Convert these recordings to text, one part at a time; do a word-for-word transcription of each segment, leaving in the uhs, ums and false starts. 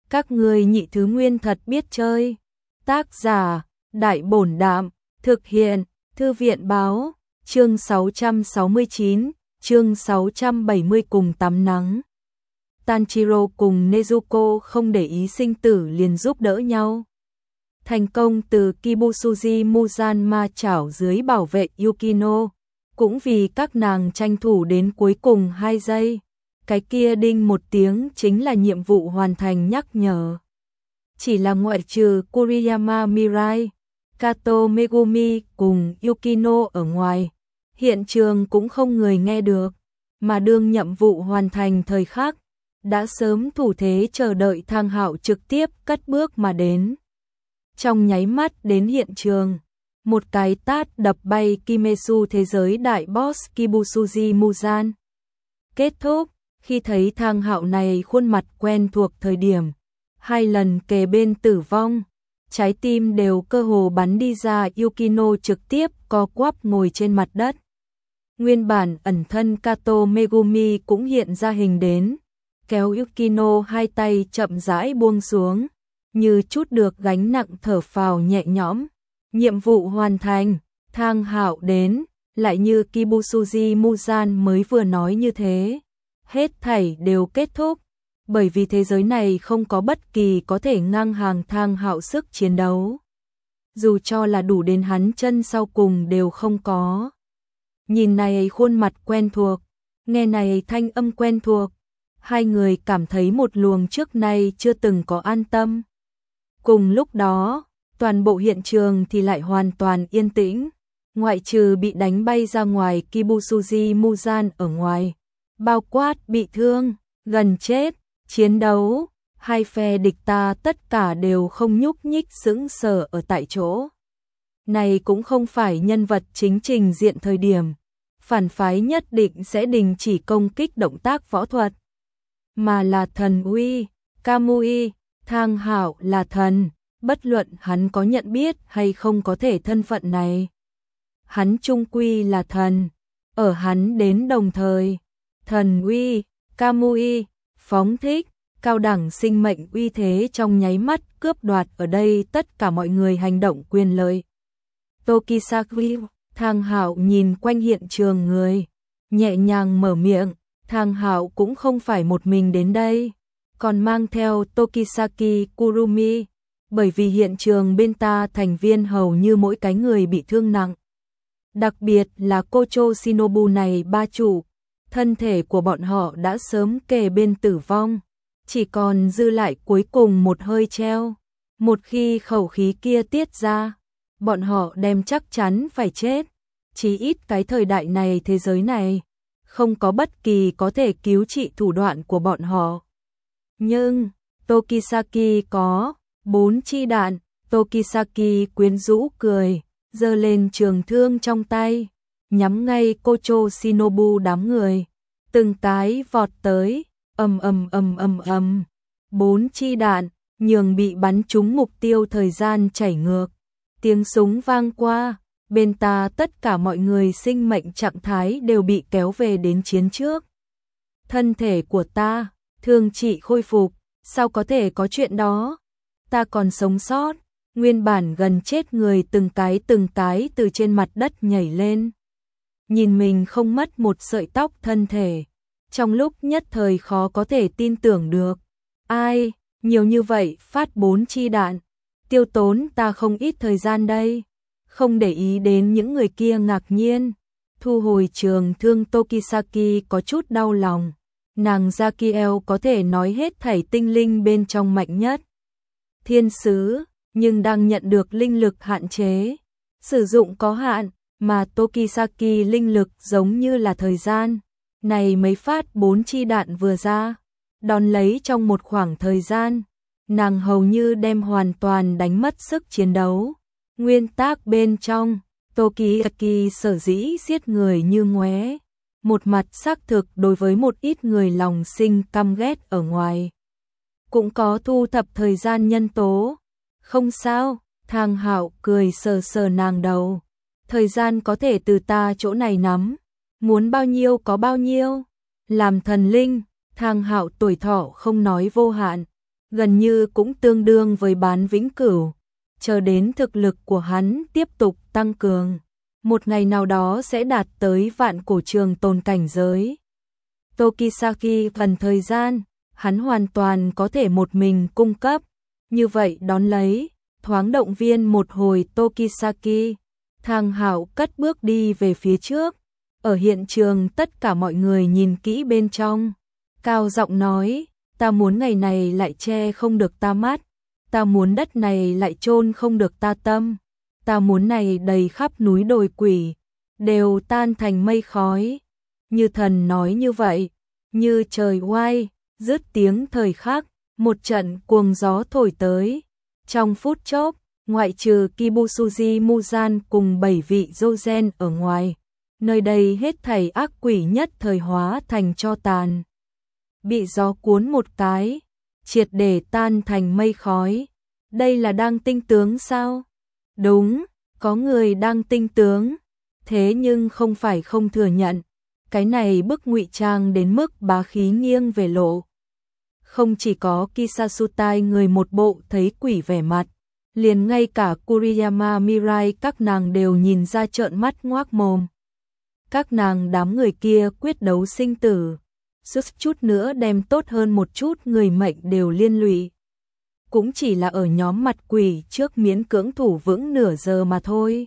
Các ngươi nhị thứ nguyên thật biết chơi. Tác giả, Đại Bổn Đạm, thực hiện, Thư viện Báo, chương sáu trăm sáu mươi chín, chương sáu trăm bảy mươi cùng tắm nắng. Tanjiro cùng Nezuko không để ý sinh tử liền giúp đỡ nhau. Thành công từ Kibusuji Muzan ma chảo dưới bảo vệ Yukino, cũng vì các nàng tranh thủ đến cuối cùng hai giây. Cái kia đinh một tiếng chính là nhiệm vụ hoàn thành nhắc nhở. Chỉ là ngoại trừ Kuriyama Mirai, Kato Megumi cùng Yukino ở ngoài, hiện trường cũng không người nghe được, mà đương nhiệm vụ hoàn thành thời khắc, đã sớm thủ thế chờ đợi Thang Hạo trực tiếp cất bước mà đến. Trong nháy mắt đến hiện trường, một cái tát đập bay Kimetsu thế giới đại boss Kibusuji Muzan. Kết thúc, khi thấy Thang Hạo này khuôn mặt quen thuộc thời điểm, hai lần kề bên tử vong, trái tim đều cơ hồ bắn đi ra. Yukino trực tiếp co quắp ngồi trên mặt đất. Nguyên bản ẩn thân Kato Megumi cũng hiện ra hình đến, kéo Yukino hai tay chậm rãi buông xuống, như chút được gánh nặng thở phào nhẹ nhõm. Nhiệm vụ hoàn thành, Thang Hạo đến, lại như Kibusuji Muzan mới vừa nói như thế. Hết thảy đều kết thúc, bởi vì thế giới này không có bất kỳ có thể ngang hàng Thang Hạo sức chiến đấu. Dù cho là đủ đến hắn chân sau cùng đều không có. Nhìn này khuôn mặt quen thuộc, nghe này thanh âm quen thuộc, hai người cảm thấy một luồng trước nay chưa từng có an tâm. Cùng lúc đó, toàn bộ hiện trường thì lại hoàn toàn yên tĩnh, ngoại trừ bị đánh bay ra ngoài Kibusuji Muzan ở ngoài, bao quát bị thương, gần chết, chiến đấu, hai phe địch ta tất cả đều không nhúc nhích sững sờ ở tại chỗ. Này cũng không phải nhân vật chính trình diện thời điểm, phản phái nhất định sẽ đình chỉ công kích động tác võ thuật, mà là thần uy, Kamui. Thang Hạo là thần, bất luận hắn có nhận biết hay không có thể thân phận này. Hắn trung quy là thần, ở hắn đến đồng thời, thần uy, Kamui, phóng thích, cao đẳng sinh mệnh uy thế trong nháy mắt cướp đoạt ở đây tất cả mọi người hành động quyền lợi. Tokisaki, Thang Hạo nhìn quanh hiện trường người, nhẹ nhàng mở miệng, Thang Hạo cũng không phải một mình đến đây, còn mang theo Tokisaki Kurumi, bởi vì hiện trường bên ta thành viên hầu như mỗi cái người bị thương nặng. Đặc biệt là Kocho Shinobu này ba chủ, thân thể của bọn họ đã sớm kề bên tử vong, chỉ còn dư lại cuối cùng một hơi treo. Một khi khẩu khí kia tiết ra, bọn họ đem chắc chắn phải chết. Chí ít cái thời đại này thế giới này, không có bất kỳ có thể cứu trị thủ đoạn của bọn họ. Nhưng, Tokisaki có bốn chi đạn, Tokisaki quyến rũ cười, giơ lên trường thương trong tay, nhắm ngay Kocho Shinobu đám người, từng cái vọt tới, ầm ầm ầm ầm ầm, bốn chi đạn, nhường bị bắn trúng mục tiêu thời gian chảy ngược, tiếng súng vang qua, bên ta tất cả mọi người sinh mệnh trạng thái đều bị kéo về đến chiến trước. Thân thể của ta, thương trị khôi phục, sao có thể có chuyện đó? Ta còn sống sót, nguyên bản gần chết người từng cái từng cái từ trên mặt đất nhảy lên. Nhìn mình không mất một sợi tóc thân thể, trong lúc nhất thời khó có thể tin tưởng được. Ai, nhiều như vậy phát bốn chi đạn, tiêu tốn ta không ít thời gian đây. Không để ý đến những người kia ngạc nhiên, thu hồi trường thương. Tokisaki có chút đau lòng. Nàng Zakiel có thể nói hết thảy tinh linh bên trong mạnh nhất. Thiên sứ, nhưng đang nhận được linh lực hạn chế. Sử dụng có hạn, mà Tokisaki linh lực giống như là thời gian. Này mấy phát bốn chi đạn vừa ra, đón lấy trong một khoảng thời gian, nàng hầu như đem hoàn toàn đánh mất sức chiến đấu. Nguyên tắc bên trong, Tokisaki sở dĩ giết người như ngoé. Một mặt xác thực đối với một ít người lòng sinh căm ghét ở ngoài, cũng có thu thập thời gian nhân tố. Không sao, Thang Hạo cười sờ sờ nàng đầu. Thời gian có thể từ ta chỗ này nắm, muốn bao nhiêu có bao nhiêu. Làm thần linh, Thang Hạo tuổi thọ không nói vô hạn, gần như cũng tương đương với bán vĩnh cửu, chờ đến thực lực của hắn tiếp tục tăng cường, một ngày nào đó sẽ đạt tới vạn cổ trường tồn cảnh giới. Tokisaki gần thời gian, hắn hoàn toàn có thể một mình cung cấp, như vậy đón lấy, thoáng động viên một hồi Tokisaki, Thang Hạo cất bước đi về phía trước. Ở hiện trường tất cả mọi người nhìn kỹ bên trong, cao giọng nói, ta muốn ngày này lại che không được ta mắt, ta muốn đất này lại chôn không được ta tâm, ta muốn này đầy khắp núi đồi quỷ, đều tan thành mây khói. Như thần nói như vậy, như trời oai, dứt tiếng thời khắc, một trận cuồng gió thổi tới. Trong phút chốc, ngoại trừ Kibusuji Muzan cùng bảy vị Zozen ở ngoài, nơi đây hết thảy ác quỷ nhất thời hóa thành tro tàn. Bị gió cuốn một cái, triệt để tan thành mây khói. Đây là đang tinh tướng sao? Đúng, có người đang tinh tướng. Thế nhưng không phải không thừa nhận, cái này bức ngụy trang đến mức bá khí nghiêng về lộ. Không chỉ có Kisasutai người một bộ thấy quỷ vẻ mặt, liền ngay cả Kuriyama Mirai các nàng đều nhìn ra trợn mắt ngoác mồm. Các nàng đám người kia quyết đấu sinh tử, suýt chút nữa đem tốt hơn một chút người mệnh đều liên lụy. Cũng chỉ là ở nhóm mặt quỷ trước miễn cưỡng thủ vững nửa giờ mà thôi.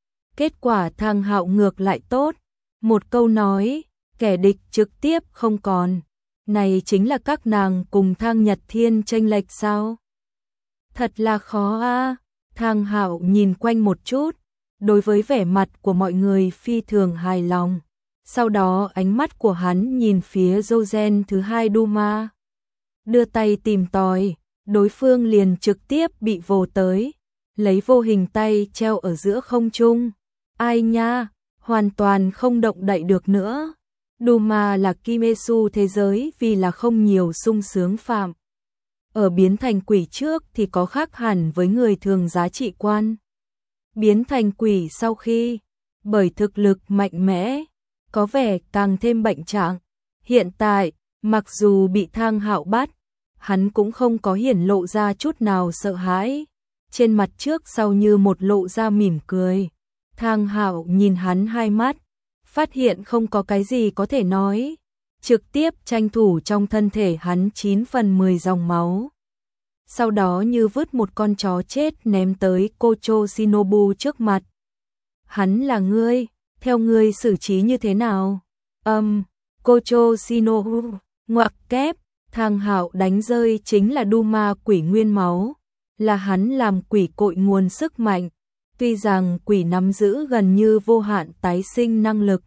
Kết quả Thang Hạo ngược lại tốt, một câu nói, kẻ địch trực tiếp không còn. Này chính là các nàng cùng Thang Nhật Thiên chênh lệch sao? Thật là khó a. À. Thang Hạo nhìn quanh một chút, đối với vẻ mặt của mọi người phi thường hài lòng. Sau đó ánh mắt của hắn nhìn phía Zozen thứ hai Duma. Đưa tay tìm tòi, đối phương liền trực tiếp bị vồ tới, lấy vô hình tay treo ở giữa không trung. Ai nha, hoàn toàn không động đậy được nữa. Duma là Kimetsu thế giới vì là không nhiều sung sướng phạm. Ở biến thành quỷ trước thì có khác hẳn với người thường giá trị quan. Biến thành quỷ sau khi, bởi thực lực mạnh mẽ, có vẻ càng thêm bệnh trạng. Hiện tại, mặc dù bị Thang Hạo bắt, hắn cũng không có hiển lộ ra chút nào sợ hãi. Trên mặt trước sau như một lộ ra mỉm cười. Thang Hạo nhìn hắn hai mắt, phát hiện không có cái gì có thể nói, trực tiếp tranh thủ trong thân thể hắn chín phần mười dòng máu. Sau đó như vứt một con chó chết ném tới Kocho Shinobu trước mặt. Hắn là ngươi, theo ngươi xử trí như thế nào? Âm, um, Kocho Shinobu, ngoặc kép, Thang Hạo đánh rơi chính là Duma quỷ nguyên máu, là hắn làm quỷ cội nguồn sức mạnh. Tuy rằng quỷ nắm giữ gần như vô hạn tái sinh năng lực,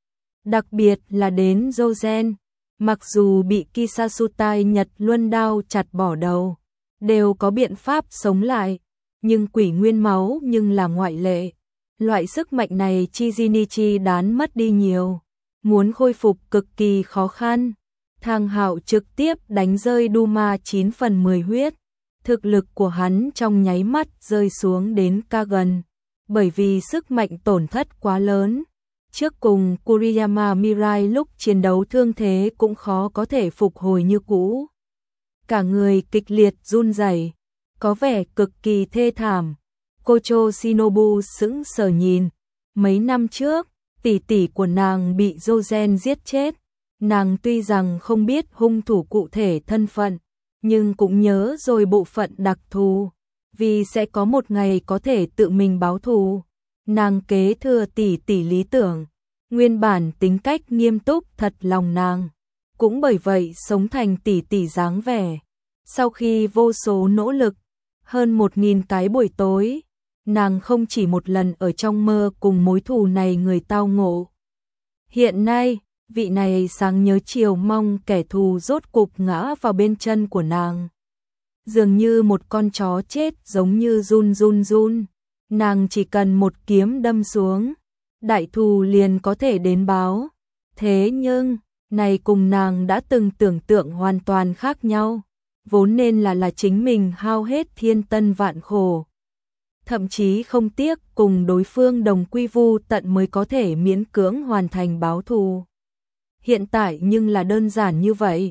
đặc biệt là đến Zozen, mặc dù bị Kisasutai Nhật Luân đao chặt bỏ đầu, đều có biện pháp sống lại, nhưng quỷ nguyên máu nhưng là ngoại lệ. Loại sức mạnh này Chizinichi đán mất đi nhiều, muốn khôi phục cực kỳ khó khăn. Thang Hạo trực tiếp đánh rơi Duma chín phần mười huyết, thực lực của hắn trong nháy mắt rơi xuống đến ca gần, bởi vì sức mạnh tổn thất quá lớn. Trước cùng Kuriyama Mirai lúc chiến đấu thương thế cũng khó có thể phục hồi như cũ. Cả người kịch liệt run rẩy, có vẻ cực kỳ thê thảm. Kocho Shinobu sững sờ nhìn, mấy năm trước, tỷ tỷ của nàng bị Zozen giết chết. Nàng tuy rằng không biết hung thủ cụ thể thân phận, nhưng cũng nhớ rồi bộ phận đặc thù, vì sẽ có một ngày có thể tự mình báo thù. Nàng kế thừa tỷ tỷ lý tưởng, nguyên bản tính cách nghiêm túc thật lòng nàng, cũng bởi vậy sống thành tỷ tỷ dáng vẻ. Sau khi vô số nỗ lực, hơn một nghìn cái buổi tối, nàng không chỉ một lần ở trong mơ cùng mối thù này người tao ngộ. Hiện nay, vị này sáng nhớ chiều mong kẻ thù rốt cục ngã vào bên chân của nàng. Dường như một con chó chết giống như run run run, nàng chỉ cần một kiếm đâm xuống, đại thù liền có thể đến báo. Thế nhưng, này cùng nàng đã từng tưởng tượng hoàn toàn khác nhau, vốn nên là là chính mình hao hết thiên tân vạn khổ. Thậm chí không tiếc cùng đối phương đồng quy vu tận mới có thể miễn cưỡng hoàn thành báo thù. Hiện tại nhưng là đơn giản như vậy,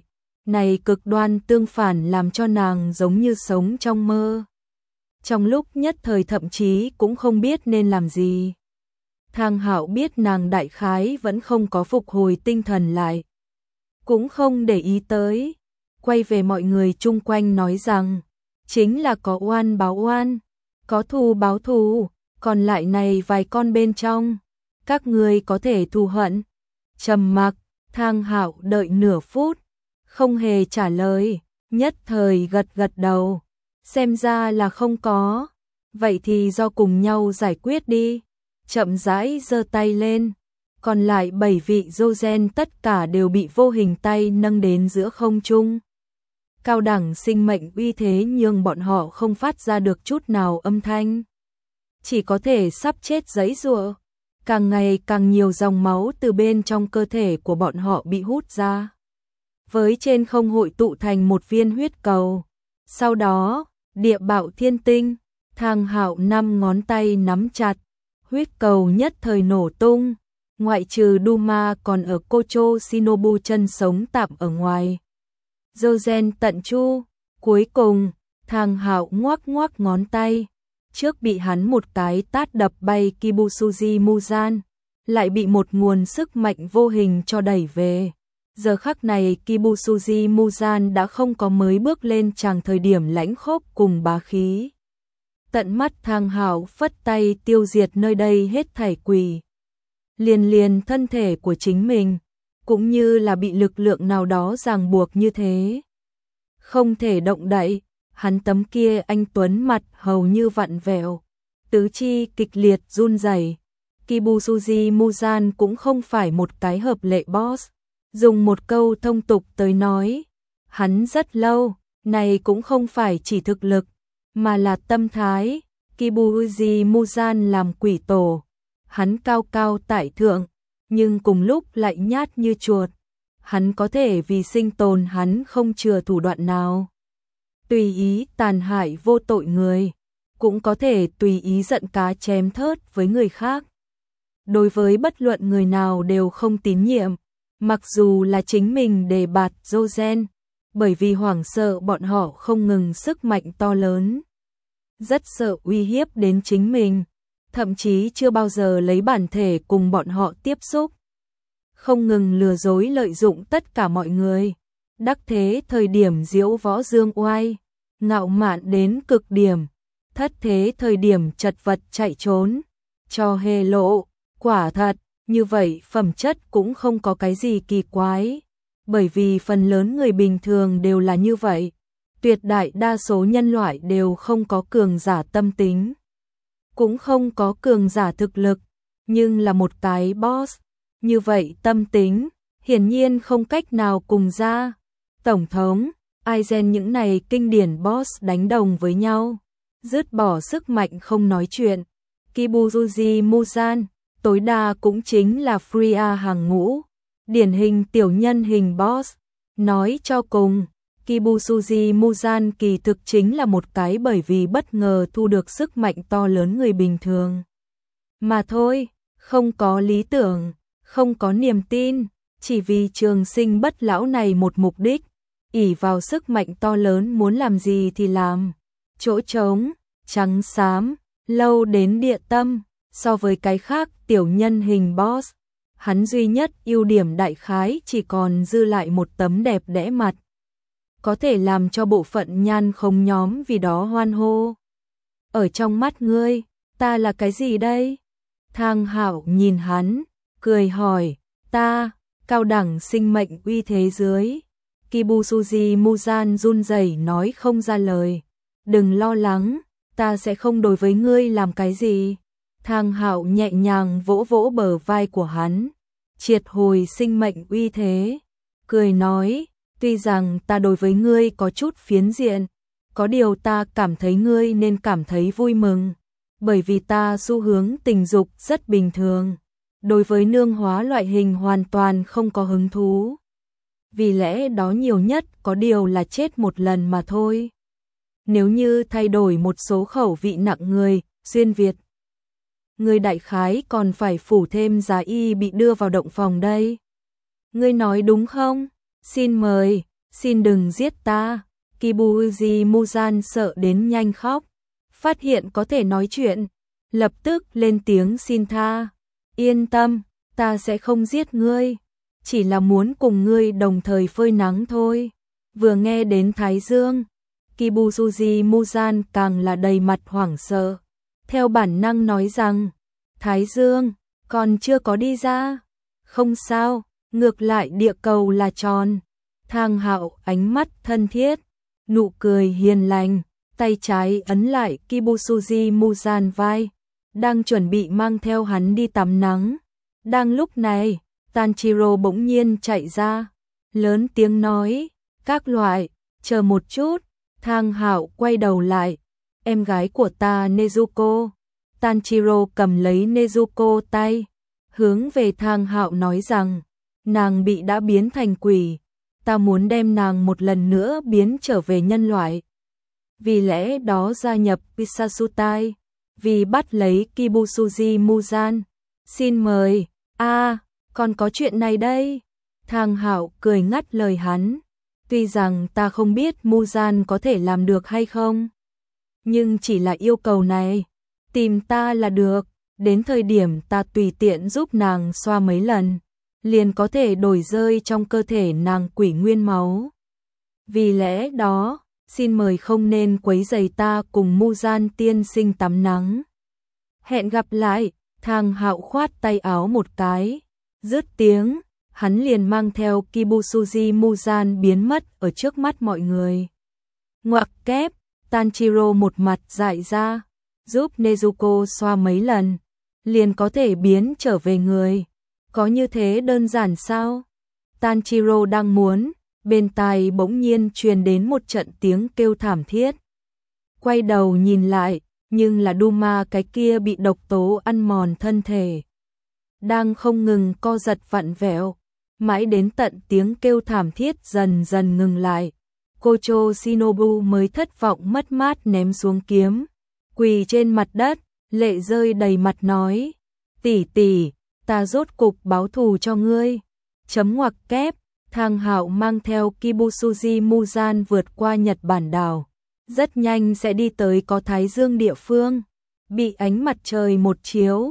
Này cực đoan tương phản làm cho nàng giống như sống trong mơ. Trong lúc nhất thời thậm chí cũng không biết nên làm gì. Thang Hạo biết nàng đại khái vẫn không có phục hồi tinh thần lại. Cũng không để ý tới. Quay về mọi người chung quanh nói rằng, chính là có oan báo oan, có thù báo thù, còn lại này vài con bên trong, các ngươi có thể thù hận. Trầm mặc, Thang Hạo đợi nửa phút, không hề trả lời, nhất thời gật gật đầu, xem ra là không có, vậy thì do cùng nhau giải quyết đi. Chậm rãi giơ tay lên, còn lại bảy vị Jojen tất cả đều bị vô hình tay nâng đến giữa không trung. Cao đẳng sinh mệnh uy thế nhưng bọn họ không phát ra được chút nào âm thanh. Chỉ có thể sắp chết giãy giụa. Càng ngày càng nhiều dòng máu từ bên trong cơ thể của bọn họ bị hút ra. Với trên không hội tụ thành một viên huyết cầu. Sau đó, địa bạo thiên tinh, Thang Hạo năm ngón tay nắm chặt. Huyết cầu nhất thời nổ tung. Ngoại trừ Duma còn ở Kocho Shinobu chân sống tạm ở ngoài. Jojen tận chu, cuối cùng, Thang Hạo ngoắc ngoắc ngón tay, trước bị hắn một cái tát đập bay Kibusuji Muzan, lại bị một nguồn sức mạnh vô hình cho đẩy về. Giờ khắc này Kibusuji Muzan đã không có mới bước lên chàng thời điểm lãnh khốc cùng bá khí. Tận mắt Thang Hạo phất tay tiêu diệt nơi đây hết thảy quỷ. Liền liền thân thể của chính mình, cũng như là bị lực lượng nào đó ràng buộc như thế. Không thể động đậy, hắn tấm kia anh tuấn mặt hầu như vặn vẹo, tứ chi kịch liệt run rẩy. Kibusuji Muzan cũng không phải một cái hợp lệ boss, dùng một câu thông tục tới nói, hắn rất lâu, này cũng không phải chỉ thực lực, mà là tâm thái. Kibusuji Muzan làm quỷ tổ, hắn cao cao tại thượng, nhưng cùng lúc lại nhát như chuột. Hắn có thể vì sinh tồn hắn không chừa thủ đoạn nào. Tùy ý tàn hại vô tội người, cũng có thể tùy ý giận cá chém thớt với người khác. Đối với bất luận người nào đều không tín nhiệm, mặc dù là chính mình đề bạt Jojen, bởi vì hoảng sợ bọn họ không ngừng sức mạnh to lớn. Rất sợ uy hiếp đến chính mình, thậm chí chưa bao giờ lấy bản thể cùng bọn họ tiếp xúc. Không ngừng lừa dối lợi dụng tất cả mọi người. Đắc thế thời điểm diễu võ dương oai, ngạo mạn đến cực điểm. Thất thế thời điểm chật vật chạy trốn, cho hề lộ, quả thật, như vậy phẩm chất cũng không có cái gì kỳ quái. Bởi vì phần lớn người bình thường đều là như vậy. Tuyệt đại đa số nhân loại đều không có cường giả tâm tính, cũng không có cường giả thực lực, nhưng là một cái boss. Như vậy tâm tính, hiển nhiên không cách nào cùng ra. Tổng thống, Aizen những này kinh điển boss đánh đồng với nhau, dứt bỏ sức mạnh không nói chuyện. Kibusuji Muzan, tối đa cũng chính là Freya hàng ngũ, điển hình tiểu nhân hình boss. Nói cho cùng, Kibusuji Muzan kỳ thực chính là một cái bởi vì bất ngờ thu được sức mạnh to lớn người bình thường. Mà thôi, không có lý tưởng, không có niềm tin, chỉ vì trường sinh bất lão này một mục đích, ỷ vào sức mạnh to lớn muốn làm gì thì làm. Chỗ trống, trắng xám, lâu đến địa tâm, so với cái khác tiểu nhân hình boss, hắn duy nhất ưu điểm đại khái chỉ còn dư lại một tấm đẹp đẽ mặt. Có thể làm cho bộ phận nhan không nhóm vì đó hoan hô. Ở trong mắt ngươi, ta là cái gì đây? Thang Hạo nhìn hắn, cười hỏi, ta, cao đẳng sinh mệnh uy thế dưới. Kibusuji Muzan run rẩy nói không ra lời. Đừng lo lắng, ta sẽ không đối với ngươi làm cái gì. Thang Hạo nhẹ nhàng vỗ vỗ bờ vai của hắn, triệt hồi sinh mệnh uy thế, cười nói, tuy rằng ta đối với ngươi có chút phiến diện, có điều ta cảm thấy ngươi nên cảm thấy vui mừng, bởi vì ta xu hướng tình dục rất bình thường, đối với nương hóa loại hình hoàn toàn không có hứng thú. Vì lẽ đó nhiều nhất có điều là chết một lần mà thôi. Nếu như thay đổi một số khẩu vị nặng người, xuyên Việt, ngươi đại khái còn phải phủ thêm giá y bị đưa vào động phòng đây. Ngươi nói đúng không? Xin mời, xin đừng giết ta. Kibuji Muzan sợ đến nhanh khóc, phát hiện có thể nói chuyện, lập tức lên tiếng xin tha. Yên tâm, ta sẽ không giết ngươi, chỉ là muốn cùng ngươi đồng thời phơi nắng thôi. Vừa nghe đến Thái Dương, Kibuji Muzan càng là đầy mặt hoảng sợ, theo bản năng nói rằng, Thái Dương, còn chưa có đi ra. Không sao, ngược lại địa cầu là tròn. Thang Hạo ánh mắt thân thiết, nụ cười hiền lành, tay trái ấn lại Kibuji Muzan vai, đang chuẩn bị mang theo hắn đi tắm nắng. Đang lúc này, Tanjiro bỗng nhiên chạy ra, lớn tiếng nói, các loại, chờ một chút. Thang Hạo quay đầu lại, em gái của ta Nezuko. Tanjiro cầm lấy Nezuko tay, hướng về Thang Hạo nói rằng, nàng bị đã biến thành quỷ, ta muốn đem nàng một lần nữa biến trở về nhân loại. Vì lẽ đó gia nhập Pisasutai, vì bắt lấy Kibuji Muzan. Xin mời, a à, còn có chuyện này đây. Thang Hạo cười ngắt lời hắn, tuy rằng ta không biết Muzan có thể làm được hay không, nhưng chỉ là yêu cầu này, tìm ta là được, đến thời điểm ta tùy tiện giúp nàng xoa mấy lần, liền có thể đổi rơi trong cơ thể nàng quỷ nguyên máu. Vì lẽ đó, xin mời không nên quấy rầy ta cùng Muzan tiên sinh tắm nắng. Hẹn gặp lại. Thang Hạo khoát tay áo một cái, dứt tiếng, hắn liền mang theo Kibuji Muzan biến mất ở trước mắt mọi người. Ngoặc kép, Tanjiro một mặt dại ra, giúp Nezuko xoa mấy lần, liền có thể biến trở về người. Có như thế đơn giản sao? Tanjiro đang muốn, bên tai bỗng nhiên truyền đến một trận tiếng kêu thảm thiết. Quay đầu nhìn lại, nhưng là Duma cái kia bị độc tố ăn mòn thân thể, đang không ngừng co giật vặn vẹo, mãi đến tận tiếng kêu thảm thiết dần dần ngừng lại. Kocho Shinobu mới thất vọng mất mát ném xuống kiếm, quỳ trên mặt đất, lệ rơi đầy mặt nói, tỷ tỷ, ta rốt cục báo thù cho ngươi. Chấm ngoặc kép, Thang Hạo mang theo Kibuji Muzan vượt qua Nhật Bản đảo, rất nhanh sẽ đi tới có thái dương địa phương, bị ánh mặt trời một chiếu,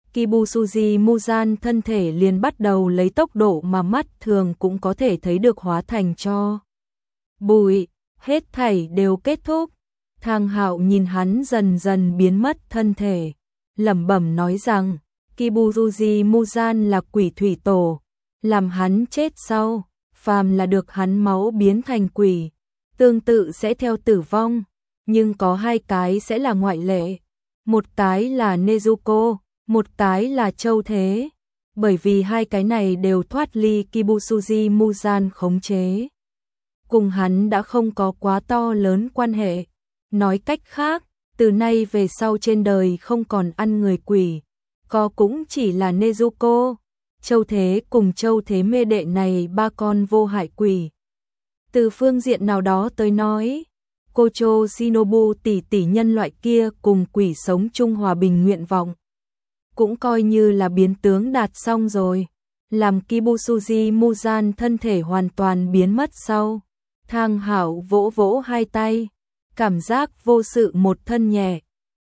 Kibuji Muzan thân thể liền bắt đầu lấy tốc độ mà mắt thường cũng có thể thấy được hóa thành tro bụi, hết thảy đều kết thúc. Thang Hạo nhìn hắn dần dần biến mất thân thể, lẩm bẩm nói rằng, Kibuji Muzan là quỷ thủy tổ, làm hắn chết sau, phàm là được hắn máu biến thành quỷ, tương tự sẽ theo tử vong, nhưng có hai cái sẽ là ngoại lệ, một cái là Nezuko, một cái là Châu Thế, bởi vì hai cái này đều thoát ly Kibuji Muzan khống chế, cùng hắn đã không có quá to lớn quan hệ. Nói cách khác, từ nay về sau trên đời không còn ăn người quỷ, có cũng chỉ là Nezuko, Châu Thế cùng Châu Thế mê đệ này ba con vô hại quỷ. Từ phương diện nào đó tới nói, Kocho Shinobu tỷ tỷ nhân loại kia cùng quỷ sống chung hòa bình nguyện vọng, cũng coi như là biến tướng đạt xong rồi. Làm Kibuji Muzan thân thể hoàn toàn biến mất sau, Thang Hạo vỗ vỗ hai tay, cảm giác vô sự một thân nhẹ.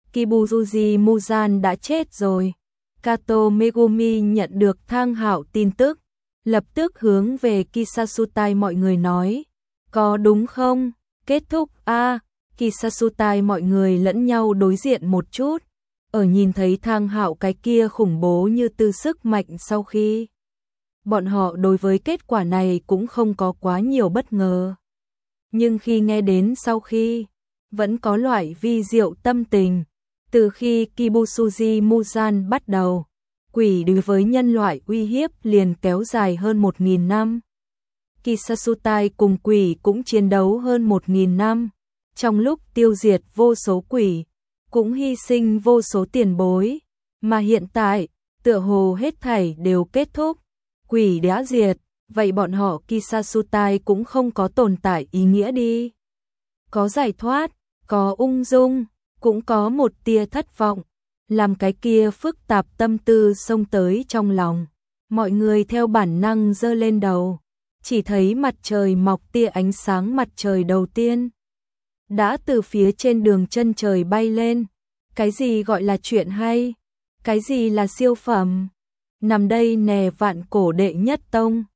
Kibuji Muzan đã chết rồi. Kato Megumi nhận được Thang Hạo tin tức, lập tức hướng về Kisasutai mọi người nói, có đúng không? Kết thúc a à, Kisasutai mọi người lẫn nhau đối diện một chút, ở nhìn thấy Thang Hạo cái kia khủng bố như tư sức mạnh sau khi. Bọn họ đối với kết quả này cũng không có quá nhiều bất ngờ. Nhưng khi nghe đến sau khi, vẫn có loại vi diệu tâm tình. Từ khi Kibuji Muzan bắt đầu, quỷ đối với nhân loại uy hiếp liền kéo dài hơn một nghìn năm. Kisasutai cùng quỷ cũng chiến đấu hơn một nghìn năm. Trong lúc tiêu diệt vô số quỷ, cũng hy sinh vô số tiền bối. Mà hiện tại, tựa hồ hết thảy đều kết thúc. Quỷ đã diệt, vậy bọn họ Kisasutai cũng không có tồn tại ý nghĩa đi. Có giải thoát, có ung dung, cũng có một tia thất vọng, làm cái kia phức tạp tâm tư xông tới trong lòng. Mọi người theo bản năng giơ lên đầu, chỉ thấy mặt trời mọc, tia ánh sáng mặt trời đầu tiên đã từ phía trên đường chân trời bay lên. Cái gì gọi là chuyện hay? Cái gì là siêu phẩm? Nằm đây nè, vạn cổ đệ nhất tông.